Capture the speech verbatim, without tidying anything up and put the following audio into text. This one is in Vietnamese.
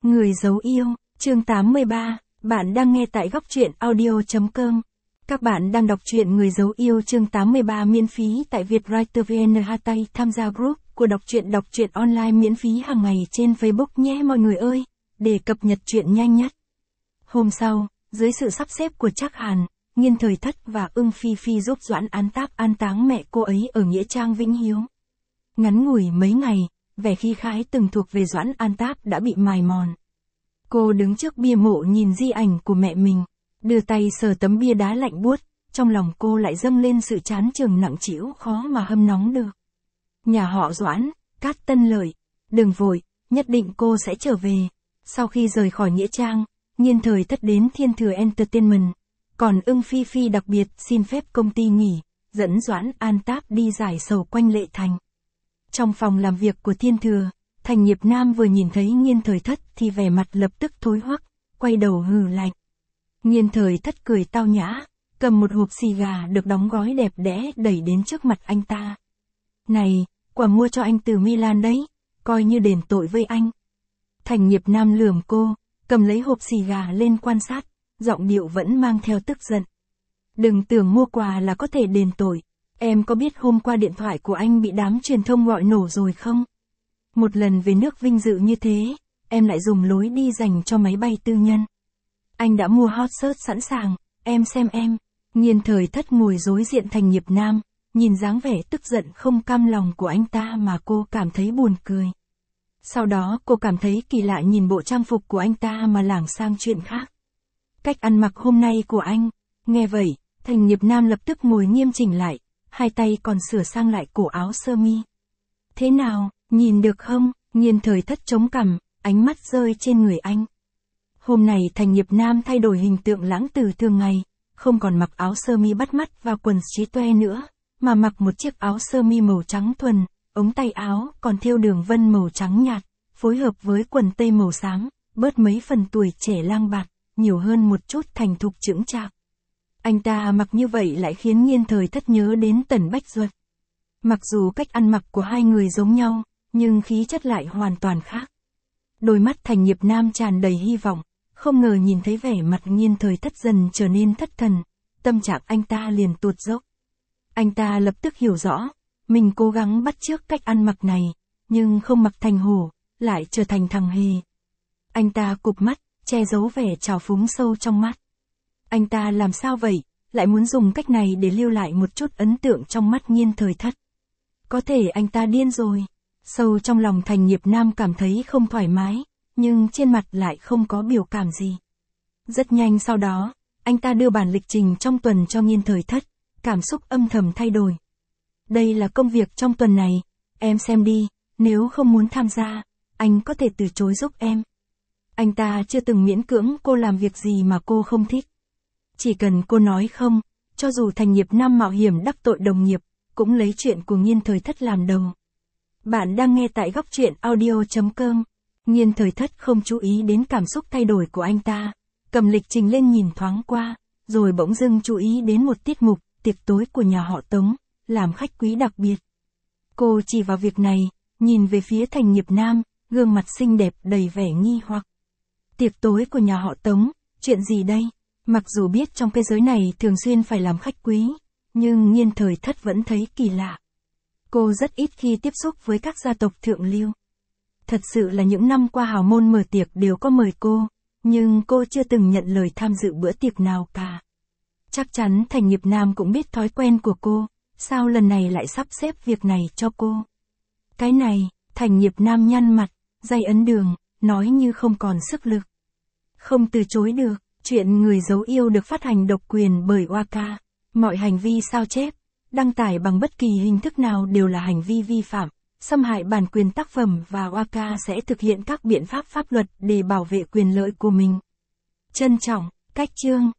Người giấu yêu, chương tám mươi ba, bạn đang nghe tại góc truyện audio chấm com. Các bạn đang đọc truyện Người giấu yêu chương tám mươi ba miễn phí tại Vietwriter vê en Hatay, tham gia group của đọc truyện đọc truyện online miễn phí hàng ngày trên Facebook nhé mọi người ơi, để cập nhật truyện nhanh nhất. Hôm sau, dưới sự sắp xếp của Trác Hàn, Nghiên Thời Thất và Ưng Phi Phi giúp Doãn An Táp an táng mẹ cô ấy ở nghĩa trang Vĩnh Hiếu. Ngắn ngủi mấy ngày, vẻ khí khái từng thuộc về Doãn An Táp đã bị mài mòn. Cô đứng trước bia mộ nhìn di ảnh của mẹ mình, đưa tay sờ tấm bia đá lạnh buốt, trong lòng cô lại dâng lên sự chán chường nặng trĩu khó mà hâm nóng được. Nhà họ Doãn, Cát Tân Lợi, đừng vội, nhất định cô sẽ trở về. Sau khi rời khỏi nghĩa trang, Nghiên Thời Thất đến Thiên Thừa Entertainment, còn Ưng Phi Phi đặc biệt xin phép công ty nghỉ, dẫn Doãn An Táp đi giải sầu quanh Lệ Thành. Trong phòng làm việc của Thiên Thừa, Thành Nghiệp Nam vừa nhìn thấy Nghiên Thời Thất thì vẻ mặt lập tức thối hoắc, quay đầu hừ lạnh. Nghiên Thời Thất cười tao nhã, cầm một hộp xì gà được đóng gói đẹp đẽ đẩy đến trước mặt anh ta. Này, quà mua cho anh từ Milan đấy, coi như đền tội với anh. Thành Nghiệp Nam lườm cô, cầm lấy hộp xì gà lên quan sát, giọng điệu vẫn mang theo tức giận. Đừng tưởng mua quà là có thể đền tội, em có biết hôm qua điện thoại của anh bị đám truyền thông gọi nổ rồi không? Một lần về nước vinh dự như thế, em lại dùng lối đi dành cho máy bay tư nhân. Anh đã mua hot search sẵn sàng, em xem em. Nghiên Thời Thất ngồi đối diện Thành Nghiệp Nam, nhìn dáng vẻ tức giận không cam lòng của anh ta mà cô cảm thấy buồn cười. Sau đó cô cảm thấy kỳ lạ nhìn bộ trang phục của anh ta mà lảng sang chuyện khác. Cách ăn mặc hôm nay của anh, nghe vậy, Thành Nghiệp Nam lập tức ngồi nghiêm chỉnh lại, hai tay còn sửa sang lại cổ áo sơ mi. Thế nào, nhìn được không? Nghiên Thời Thất chống cằm, ánh mắt rơi trên người anh. Hôm nay Thành Nghiệp Nam thay đổi hình tượng lãng từ thường ngày, không còn mặc áo sơ mi bắt mắt và quần chí toe nữa, mà mặc một chiếc áo sơ mi màu trắng thuần, ống tay áo còn thêu đường vân màu trắng nhạt, phối hợp với quần tây màu xám, bớt mấy phần tuổi trẻ lang bạt, nhiều hơn một chút thành thục chững chạc. Anh ta mặc như vậy lại khiến Nghiên Thời Thất nhớ đến Tần Bách Duật. Mặc dù cách ăn mặc của hai người giống nhau, nhưng khí chất lại hoàn toàn khác. Đôi mắt Thành Nghiệp Nam tràn đầy hy vọng, không ngờ nhìn thấy vẻ mặt Nghiên Thời Thất dần trở nên thất thần, tâm trạng anh ta liền tụt dốc. Anh ta lập tức hiểu rõ, mình cố gắng bắt chước cách ăn mặc này, nhưng không mặc thành hổ, lại trở thành thằng hề. Anh ta cụp mắt, che giấu vẻ trào phúng sâu trong mắt. Anh ta làm sao vậy, lại muốn dùng cách này để lưu lại một chút ấn tượng trong mắt Nghiên Thời Thất. Có thể anh ta điên rồi. Sâu trong lòng Thành Nghiệp Nam cảm thấy không thoải mái, nhưng trên mặt lại không có biểu cảm gì. Rất nhanh sau đó, anh ta đưa bản lịch trình trong tuần cho Nghiên Thời Thất, cảm xúc âm thầm thay đổi. Đây là công việc trong tuần này, em xem đi, nếu không muốn tham gia, anh có thể từ chối giúp em. Anh ta chưa từng miễn cưỡng cô làm việc gì mà cô không thích. Chỉ cần cô nói không, cho dù Thành Nghiệp Nam mạo hiểm đắc tội đồng nghiệp, cũng lấy chuyện của Nghiên Thời Thất làm đầu. Bạn đang nghe tại góc truyện audio chấm com. Nghiên Thời Thất không chú ý đến cảm xúc thay đổi của anh ta, cầm lịch trình lên nhìn thoáng qua, rồi bỗng dưng chú ý đến một tiết mục, tiệc tối của nhà họ Tống, làm khách quý đặc biệt. Cô chỉ vào việc này, nhìn về phía Thành Nghiệp Nam, gương mặt xinh đẹp đầy vẻ nghi hoặc. Tiệc tối của nhà họ Tống, chuyện gì đây? Mặc dù biết trong cái giới này thường xuyên phải làm khách quý, nhưng Nghiên Thời Thất vẫn thấy kỳ lạ. Cô rất ít khi tiếp xúc với các gia tộc thượng lưu. Thật sự là những năm qua hào môn mở tiệc đều có mời cô, nhưng cô chưa từng nhận lời tham dự bữa tiệc nào cả. Chắc chắn Thành Nghiệp Nam cũng biết thói quen của cô, sao lần này lại sắp xếp việc này cho cô. Cái này, Thành Nghiệp Nam nhăn mặt, day ấn đường, nói như không còn sức lực. Không từ chối được, chuyện Người giấu yêu được phát hành độc quyền bởi Waka. Mọi hành vi sao chép, đăng tải bằng bất kỳ hình thức nào đều là hành vi vi phạm, xâm hại bản quyền tác phẩm và Waka sẽ thực hiện các biện pháp pháp luật để bảo vệ quyền lợi của mình. Trân trọng, cách chương.